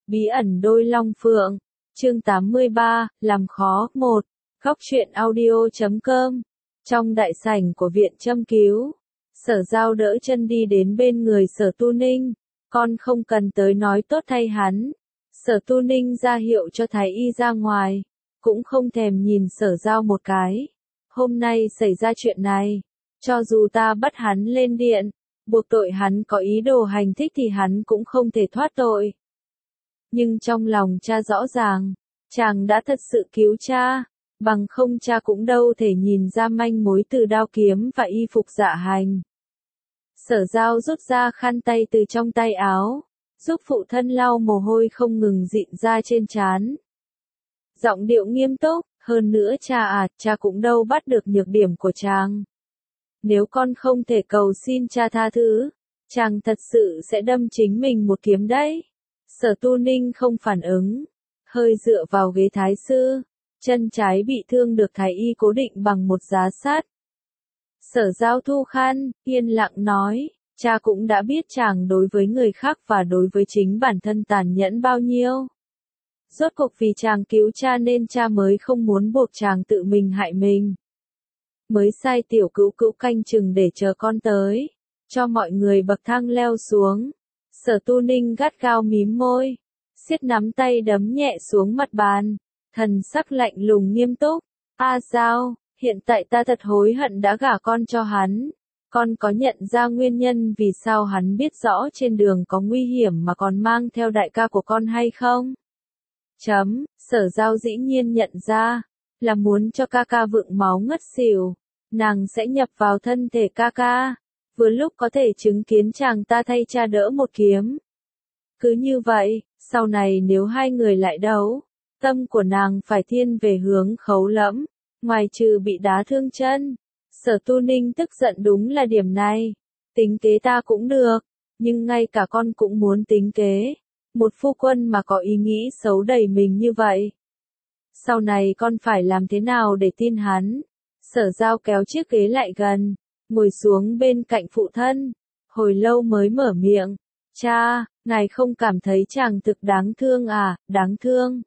Bí ẩn đôi long phượng, chương 83, làm khó, 1, Góc truyện audio.com. Trong đại sảnh của viện châm cứu, Sở Giao đỡ chân đi đến bên người Sở Tu Ninh, con không cần tới nói tốt thay hắn. Sở Tu Ninh ra hiệu cho thái y ra ngoài, cũng không thèm nhìn Sở Giao một cái. Hôm nay xảy ra chuyện này, cho dù ta bắt hắn lên điện, buộc tội hắn có ý đồ hành thích thì hắn cũng không thể thoát tội. Nhưng trong lòng cha rõ ràng, chàng đã thật sự cứu cha, bằng không cha cũng đâu thể nhìn ra manh mối từ đao kiếm và y phục dạ hành. Sở Giao rút ra khăn tay từ trong tay áo, giúp phụ thân lau mồ hôi không ngừng rịn ra trên trán. Giọng điệu nghiêm túc, hơn nữa cha cũng đâu bắt được nhược điểm của chàng. Nếu con không thể cầu xin cha tha thứ, chàng thật sự sẽ đâm chính mình một kiếm đấy. Sở Tu Ninh không phản ứng, hơi dựa vào ghế thái sư, chân trái bị thương được thái y cố định bằng một giá sắt. Sở Giao thu khăn, yên lặng nói, cha cũng đã biết chàng đối với người khác và đối với chính bản thân tàn nhẫn bao nhiêu. Rốt cuộc vì chàng cứu cha nên cha mới không muốn buộc chàng tự mình hại mình. Mới sai tiểu cữu cữu canh chừng để chờ con tới, cho mọi người bậc thang leo xuống. Sở Tu Ninh gắt gao mím môi, siết nắm tay đấm nhẹ xuống mặt bàn, thần sắc lạnh lùng nghiêm túc. Giao, hiện tại ta thật hối hận đã gả con cho hắn. Con có nhận ra nguyên nhân vì sao hắn biết rõ trên đường có nguy hiểm mà còn mang theo đại ca của con hay không? Sở Giao dĩ nhiên nhận ra, là muốn cho ca ca vượng máu ngất xỉu, nàng sẽ nhập vào thân thể ca ca, vừa lúc có thể chứng kiến chàng ta thay cha đỡ một kiếm. Cứ như vậy, sau này nếu hai người lại đấu, tâm của nàng phải thiên về hướng Khấu Lẫm, ngoài trừ bị đá thương chân. Sở Tu Ninh tức giận đúng là điểm này, tính kế ta cũng được, nhưng ngay cả con cũng muốn tính kế. Một phu quân mà có ý nghĩ xấu đầy mình như vậy. Sau này con phải làm thế nào để tin hắn? Sở Giao kéo chiếc ghế lại gần, ngồi xuống bên cạnh phụ thân, hồi lâu mới mở miệng. Cha, ngài không cảm thấy chàng thực đáng thương à? Đáng thương.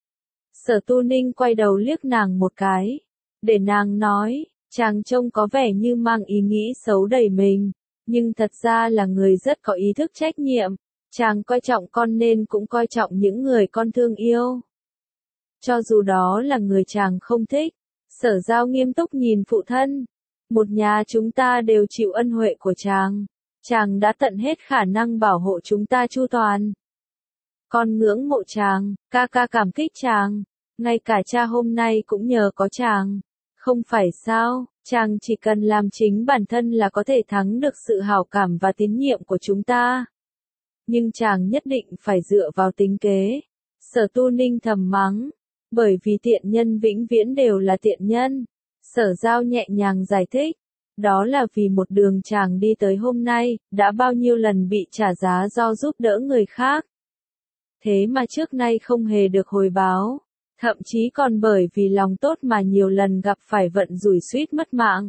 Sở Tu Ninh quay đầu liếc nàng một cái, để nàng nói, chàng trông có vẻ như mang ý nghĩ xấu đầy mình, nhưng thật ra là người rất có ý thức trách nhiệm. Chàng coi trọng con nên cũng coi trọng những người con thương yêu. Cho dù đó là người chàng không thích. Sở Giao nghiêm túc nhìn phụ thân. Một nhà chúng ta đều chịu ân huệ của chàng. Chàng đã tận hết khả năng bảo hộ chúng ta chu toàn. Con ngưỡng mộ chàng, ca ca cảm kích chàng. Ngay cả cha hôm nay cũng nhờ có chàng. Không phải sao, chàng chỉ cần làm chính bản thân là có thể thắng được sự hảo cảm và tín nhiệm của chúng ta. Nhưng chàng nhất định phải dựa vào tính kế. Sở Tu Ninh thầm mắng, bởi vì tiện nhân vĩnh viễn đều là tiện nhân. Sở Giao nhẹ nhàng giải thích, đó là vì một đường chàng đi tới hôm nay, đã bao nhiêu lần bị trả giá do giúp đỡ người khác. Thế mà trước nay không hề được hồi báo, thậm chí còn bởi vì lòng tốt mà nhiều lần gặp phải vận rủi suýt mất mạng.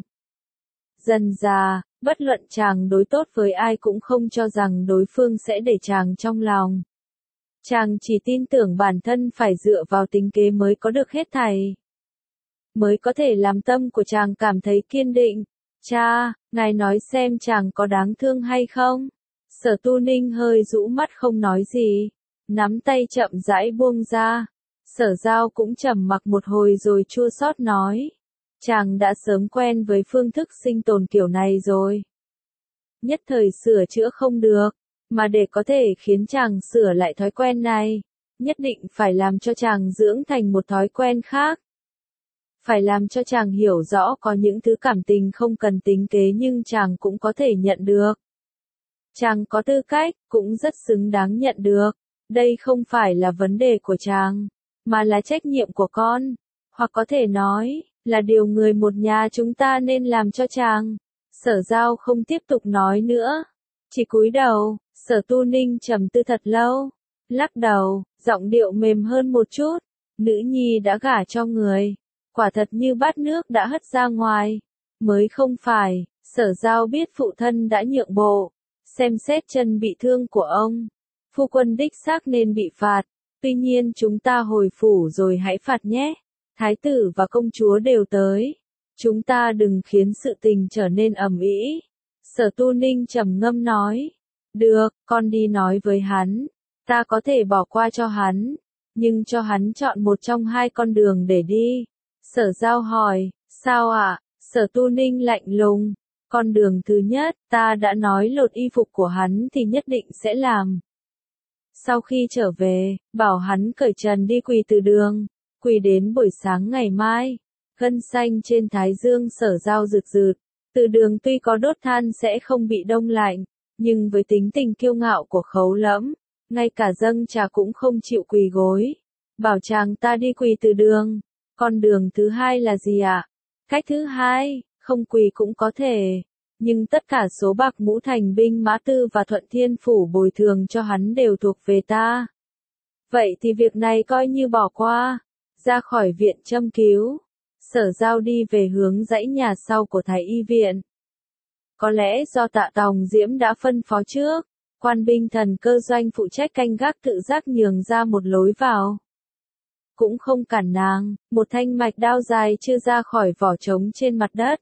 Dần dà, bất luận chàng đối tốt với ai cũng không cho rằng đối phương sẽ để chàng trong lòng. Chàng chỉ tin tưởng bản thân phải dựa vào tính kế mới có được hết thảy. Mới có thể làm tâm của chàng cảm thấy kiên định. Cha, ngài nói xem chàng có đáng thương hay không? Sở Tu Ninh hơi rũ mắt không nói gì, nắm tay chậm rãi buông ra. Sở Giao cũng trầm mặc một hồi rồi chua xót nói. Chàng đã sớm quen với phương thức sinh tồn kiểu này rồi. Nhất thời sửa chữa không được, mà để có thể khiến chàng sửa lại thói quen này, nhất định phải làm cho chàng dưỡng thành một thói quen khác. Phải làm cho chàng hiểu rõ có những thứ cảm tình không cần tính kế nhưng chàng cũng có thể nhận được. Chàng có tư cách, cũng rất xứng đáng nhận được. Đây không phải là vấn đề của chàng, mà là trách nhiệm của con. Hoặc có thể nói, là điều người một nhà chúng ta nên làm cho chàng. Sở Giao không tiếp tục nói nữa, chỉ cúi đầu. Sở Tu Ninh trầm tư thật lâu, lắc đầu, giọng điệu mềm hơn một chút. Nữ nhi đã gả cho người, quả thật như bát nước đã hất ra ngoài. Mới không phải. Sở Giao biết phụ thân đã nhượng bộ, xem xét chân bị thương của ông, Phu quân đích xác nên bị phạt, tuy nhiên chúng ta hồi phủ rồi hãy phạt nhé. Thái tử và công chúa đều tới. Chúng ta đừng khiến sự tình trở nên ầm ĩ. Sở Tu Ninh trầm ngâm nói. Được, con đi nói với hắn. Ta có thể bỏ qua cho hắn, nhưng cho hắn chọn một trong hai con đường để đi. Sở Giao hỏi, sao ạ? Sở Tu Ninh lạnh lùng. Con đường thứ nhất, ta đã nói lột y phục của hắn thì nhất định sẽ làm. Sau khi trở về, bảo hắn cởi trần đi quỳ từ đường, quỳ đến buổi sáng ngày mai. Gân xanh trên thái dương Sở Giao rực rực. Từ đường tuy có đốt than sẽ không bị đông lạnh, nhưng với tính tình kiêu ngạo của Khấu Lẫm, ngay cả dâng trà cũng không chịu quỳ gối. Bảo chàng ta đi quỳ từ đường. Con đường thứ hai là gì ạ? Cách thứ hai, không quỳ cũng có thể. Nhưng tất cả số bạc Ngũ Thành binh mã tư và Thuận Thiên Phủ bồi thường cho hắn đều thuộc về ta. Vậy thì việc này coi như bỏ qua. Ra khỏi viện châm cứu, Sở Giao đi về hướng dãy nhà sau của Thái Y viện. Có lẽ do Tạ Tòng Diễm đã phân phó trước, quan binh thần cơ doanh phụ trách canh gác tự giác nhường ra một lối vào. Cũng không cản nàng, một thanh mạch đao dài chưa ra khỏi vỏ trống trên mặt đất.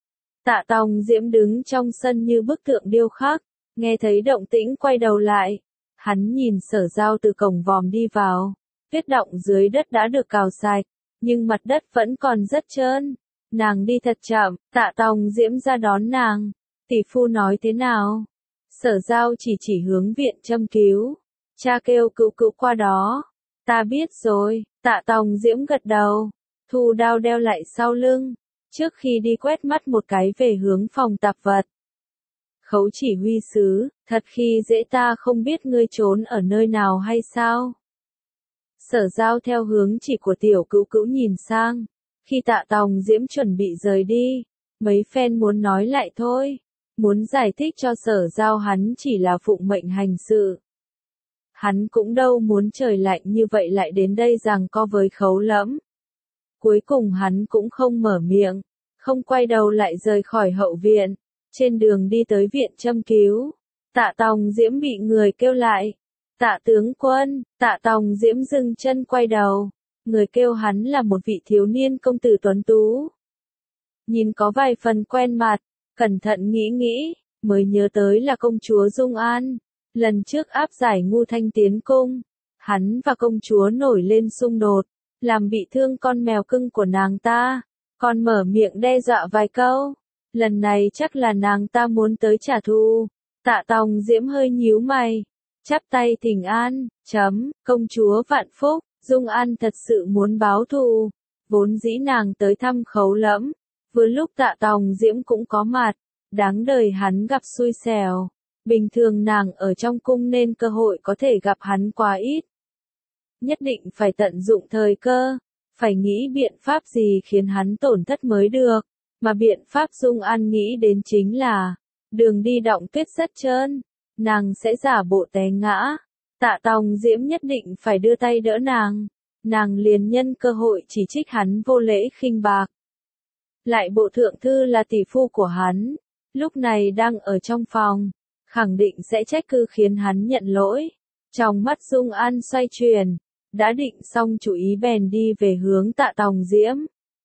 Tạ Tòng Diễm đứng trong sân như bức tượng điêu khắc, nghe thấy động tĩnh quay đầu lại. Hắn nhìn Sở Giao từ cổng vòm đi vào, tuyết đọng dưới đất đã được cào sạch, nhưng mặt đất vẫn còn rất trơn. Nàng đi thật chậm, Tạ Tòng Diễm ra đón nàng. Tỷ phu nói thế nào? Sở Giao chỉ hướng viện châm cứu. Cha kêu cữu cữu qua đó. Ta biết rồi, Tạ Tòng Diễm gật đầu, thu đao đeo lại sau lưng, trước khi đi quét mắt một cái về hướng phòng tạp vật. Khấu chỉ huy sứ, thật khi dễ ta không biết ngươi trốn ở nơi nào hay sao? Sở Giao theo hướng chỉ của tiểu cữu cữu nhìn sang, khi Tạ Tòng Diễm chuẩn bị rời đi, mấy phen muốn nói lại thôi, muốn giải thích cho Sở Giao hắn chỉ là phụng mệnh hành sự. Hắn cũng đâu muốn trời lạnh như vậy lại đến đây giằng co với Khấu Lẫm. Cuối cùng hắn cũng không mở miệng, không quay đầu lại rời khỏi hậu viện. Trên đường đi tới viện châm cứu, Tạ Tòng Diễm bị người kêu lại. Tạ tướng quân, Tạ Tòng Diễm dừng chân quay đầu. Người kêu hắn là một vị thiếu niên công tử tuấn tú. Nhìn có vài phần quen mặt, cẩn thận nghĩ, mới nhớ tới là công chúa Dung An. Lần trước áp giải Ngu Thanh tiến cung, hắn và công chúa nổi lên xung đột, làm bị thương con mèo cưng của nàng ta, còn mở miệng đe dọa vài câu. Lần này chắc là nàng ta muốn tới trả thù. Tạ Tòng Diễm hơi nhíu mày, chắp tay thỉnh an, công chúa vạn phúc, Dung An thật sự muốn báo thù. Vốn dĩ nàng tới thăm Khấu Lẫm, vừa lúc Tạ Tòng Diễm cũng có mặt, đáng đời hắn gặp xui xẻo. Bình thường nàng ở trong cung nên cơ hội có thể gặp hắn quá ít. Nhất định phải tận dụng thời cơ, phải nghĩ biện pháp gì khiến hắn tổn thất mới được, mà biện pháp Dung An nghĩ đến chính là, đường đi đọng tuyết rất trơn, nàng sẽ giả bộ té ngã. Tạ Tòng Diễm nhất định phải đưa tay đỡ nàng liền nhân cơ hội chỉ trích hắn vô lễ khinh bạc. Lại bộ thượng thư là tỷ phu của hắn, lúc này đang ở trong phòng, khẳng định sẽ trách cứ khiến hắn nhận lỗi. Trong mắt Dung An xoay chuyển, đã định xong chủ ý bèn đi về hướng Tạ Tòng Diễm.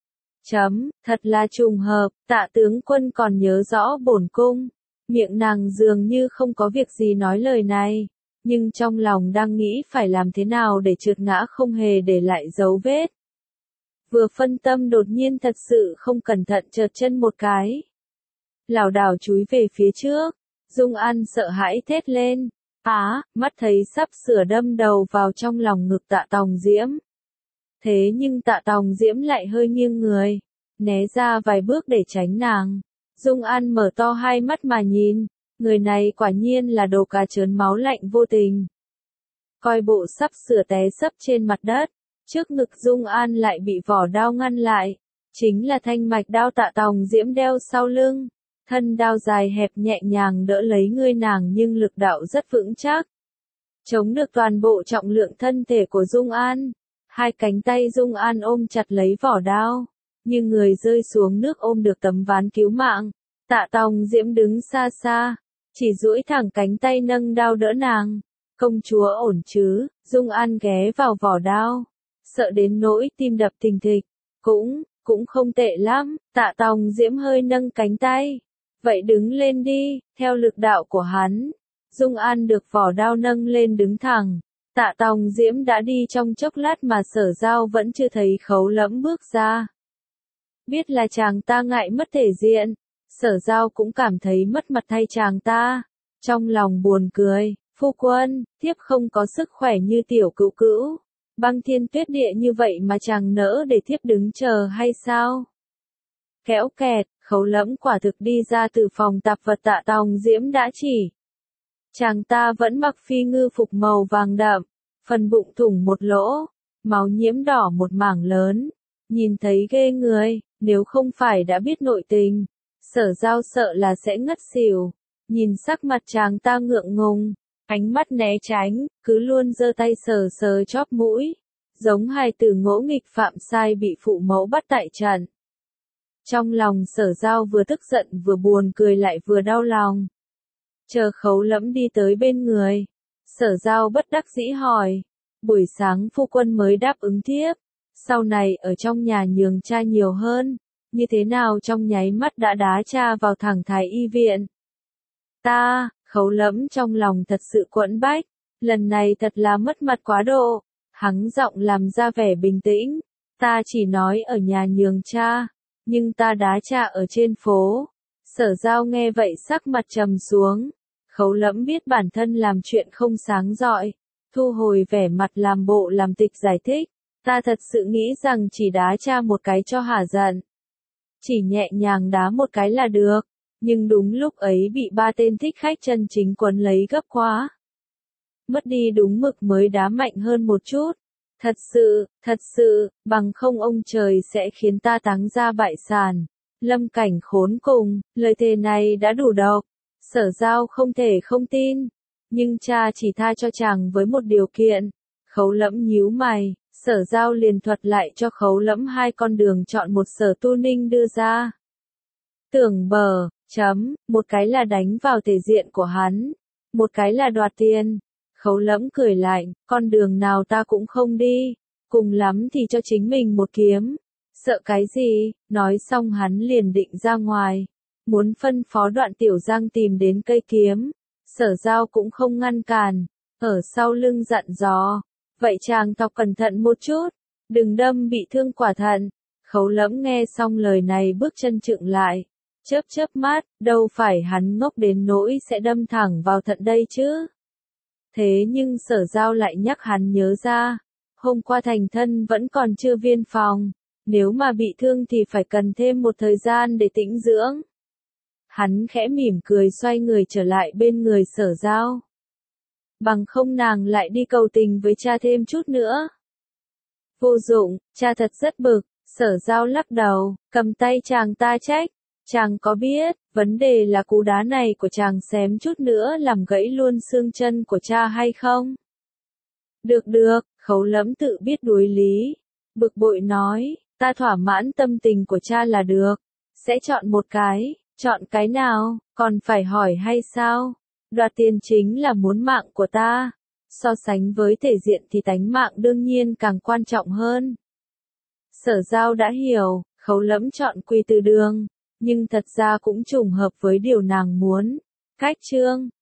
Thật là trùng hợp, Tạ tướng quân còn nhớ rõ bổn cung. Miệng nàng dường như không có việc gì nói lời này, nhưng trong lòng đang nghĩ phải làm thế nào để trượt ngã không hề để lại dấu vết. Vừa phân tâm đột nhiên thật sự không cẩn thận trượt chân một cái. Lảo đảo chúi về phía trước, Dung An sợ hãi thét lên. Mắt thấy sắp sửa đâm đầu vào trong lòng ngực Tạ Tòng Diễm. Thế nhưng Tạ Tòng Diễm lại hơi nghiêng người, né ra vài bước để tránh nàng. Dung An mở to hai mắt mà nhìn, người này quả nhiên là đồ cá trớn máu lạnh vô tình. Coi bộ sắp sửa té sấp trên mặt đất, trước ngực Dung An lại bị vỏ đao ngăn lại, chính là thanh mạch đao Tạ Tòng Diễm đeo sau lưng. Thân đao dài hẹp nhẹ nhàng đỡ lấy người nàng nhưng lực đạo rất vững chắc, chống được toàn bộ trọng lượng thân thể của Dung An. Hai cánh tay Dung An ôm chặt lấy vỏ đao, như người rơi xuống nước ôm được tấm ván cứu mạng. Tạ Tòng Diễm đứng xa xa, chỉ duỗi thẳng cánh tay nâng đao đỡ nàng, Công chúa ổn chứ? Dung An ghé vào vỏ đao, sợ đến nỗi tim đập thình thịch. Cũng không tệ lắm, Tạ Tòng Diễm hơi nâng cánh tay. Vậy đứng lên đi, theo lực đạo của hắn. Dung An được vỏ đao nâng lên đứng thẳng. Tạ Tòng Diễm đã đi trong chốc lát mà Sở Giao vẫn chưa thấy Khấu Lẫm bước ra. Biết là chàng ta ngại mất thể diện, Sở Giao cũng cảm thấy mất mặt thay chàng ta. Trong lòng buồn cười, phu quân, thiếp không có sức khỏe như tiểu cữu cữu. Băng thiên tuyết địa như vậy mà chàng nỡ để thiếp đứng chờ hay sao? Kéo kẹt, Khấu Lẫm quả thực đi ra từ phòng tạp vật Tạ Tòng Diễm đã chỉ. Chàng ta vẫn mặc phi ngư phục màu vàng đậm, phần bụng thủng một lỗ, máu nhiễm đỏ một mảng lớn. Nhìn thấy ghê người, nếu không phải đã biết nội tình, Sở Giao sợ là sẽ ngất xỉu. Nhìn sắc mặt chàng ta ngượng ngùng, ánh mắt né tránh, cứ luôn giơ tay sờ sờ chóp mũi, giống hài tử ngỗ nghịch phạm sai bị phụ mẫu bắt tại trận. Trong lòng Sở Giao vừa tức giận vừa buồn cười lại vừa đau lòng. Chờ Khấu Lẫm đi tới bên người, Sở Giao bất đắc dĩ hỏi, buổi sáng phu quân mới đáp ứng thiếp, sau này ở trong nhà nhường cha nhiều hơn, như thế nào trong nháy mắt đã đá cha vào thẳng thái y viện. Khấu Lẫm trong lòng thật sự quẫn bách, lần này thật là mất mặt quá độ, hắng giọng làm ra vẻ bình tĩnh, ta chỉ nói ở nhà nhường cha, nhưng ta đá cha ở trên phố. Sở Giao nghe vậy sắc mặt trầm xuống, Khấu Lẫm biết bản thân làm chuyện không sáng rọi, thu hồi vẻ mặt làm bộ làm tịch giải thích, ta thật sự nghĩ rằng chỉ đá cha một cái cho hả giận. Chỉ nhẹ nhàng đá một cái là được. Nhưng đúng lúc ấy bị ba tên thích khách chân chính quấn lấy gấp quá. Mất đi đúng mực mới đá mạnh hơn một chút. Thật sự, bằng không ông trời sẽ khiến ta táng ra bại sản. Lâm Cảnh khốn cùng, lời thề này đã đủ độc. Sở Giao không thể không tin. Nhưng cha chỉ tha cho chàng với một điều kiện. Khấu Lẫm nhíu mày, Sở Giao liền thuật lại cho Khấu Lẫm hai con đường chọn một Sở Tu Ninh đưa ra. Tưởng bờ, một cái là đánh vào thể diện của hắn, một cái là đoạt tiền. Khấu Lẫm cười lạnh, con đường nào ta cũng không đi, cùng lắm thì cho chính mình một kiếm. Sợ cái gì? Nói xong hắn liền định ra ngoài, muốn phân phó Đoạn Tiểu Giang tìm đến cây kiếm. Sở Giao cũng không ngăn cản, ở sau lưng dặn dò, vậy chàng thọc cẩn thận một chút, đừng đâm bị thương quả thận. Khấu Lẫm nghe xong lời này bước chân chững lại, chớp mắt, đâu phải hắn ngốc đến nỗi sẽ đâm thẳng vào thận đây chứ. Thế nhưng Sở Giao lại nhắc hắn nhớ ra, hôm qua thành thân vẫn còn chưa viên phòng, nếu mà bị thương thì phải cần thêm một thời gian để tĩnh dưỡng. Hắn khẽ mỉm cười xoay người trở lại bên người Sở Giao. Bằng không nàng lại đi cầu tình với cha thêm chút nữa. Vô dụng, cha thật rất bực. Sở Giao lắc đầu, cầm tay chàng ta trách. Chàng có biết, vấn đề là cú đá này của chàng xém chút nữa làm gãy luôn xương chân của cha hay không? Được, Khấu Lẫm tự biết đối lý. Bực bội nói, ta thỏa mãn tâm tình của cha là được. Sẽ chọn một cái, chọn cái nào, còn phải hỏi hay sao? Đoạt tiền chính là muốn mạng của ta. So sánh với thể diện thì tánh mạng đương nhiên càng quan trọng hơn. Sở Giao đã hiểu, Khấu Lẫm chọn Quy Từ Đường. Nhưng thật ra cũng trùng hợp với điều nàng muốn. Cách chương